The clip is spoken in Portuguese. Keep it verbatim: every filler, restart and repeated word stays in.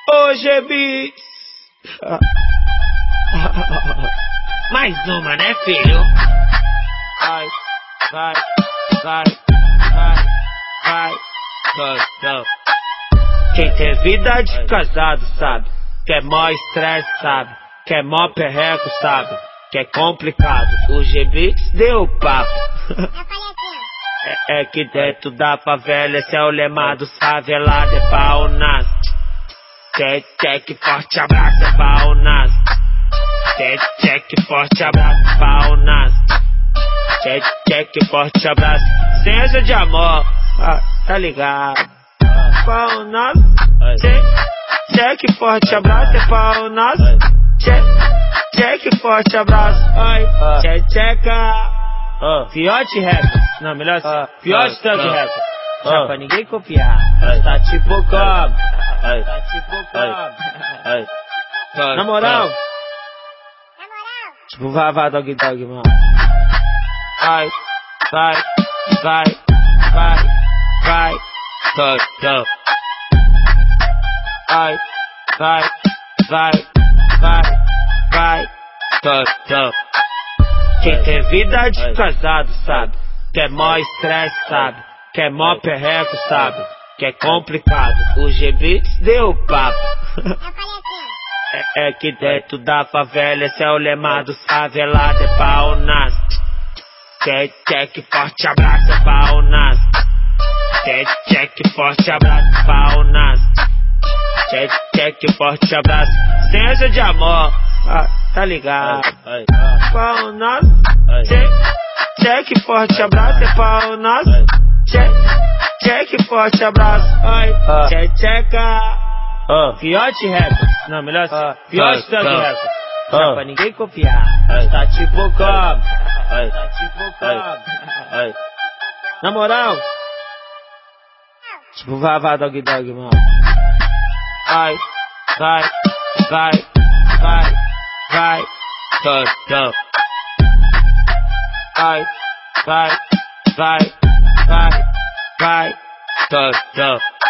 Hoje Beats. Mais uma, né, filho? Vai, vai, vai, vai, vai, go, go. Quem tem vida de casado sabe que é mó estresse, sabe que é mó perreco, sabe que é complicado. O G-Beats deu papo. É, é que dentro da favela esse é o lema dos favelados, é pau nas. Check, check, forte abraço, é pau nas. Check, check, forte abraço, pau nas. Check, check, forte abraço, seja de amor, ah, tá ligado? Pau nas. Check, check, forte abraço, é pau nas. Check, check, forte abraço, ai, check, checa. Fiote rap, não, melhor assim, Fiote Thug rap, já pra ninguém copiar, tá tipo como, tá tipo como, na moral, tipo vavá dog dog, mano. Ai, vai, vai, vai, vai, go, go. Ai, vai, vai, vai, vai, go, go. Quem tem vida de casado sabe que é mó estresse, sabe que é mó perreco, sabe que é complicado. O G-Beats deu papo. É, é que dentro da favela esse é o lema dos favelados, é pau nas. Check, check, forte abraço, é pau nas. Check, check, forte abraço, pau nas. Check, check, forte abraço, seja de amor, ah, tá ligado? Pau nas. Check, check, forte abraço, é pau nas. Check, check, forte abraço, ai, check, checa. Fiote rap, não, melhor assim, Fiote Thug rap, já pra ninguém copiar, tá tipo como, tá tipo como, na moral, tipo vavá dog dog, mano. Ai, vai, vai, vai, vai, go, go. Ai, vai, vai, vai, vai, go, go.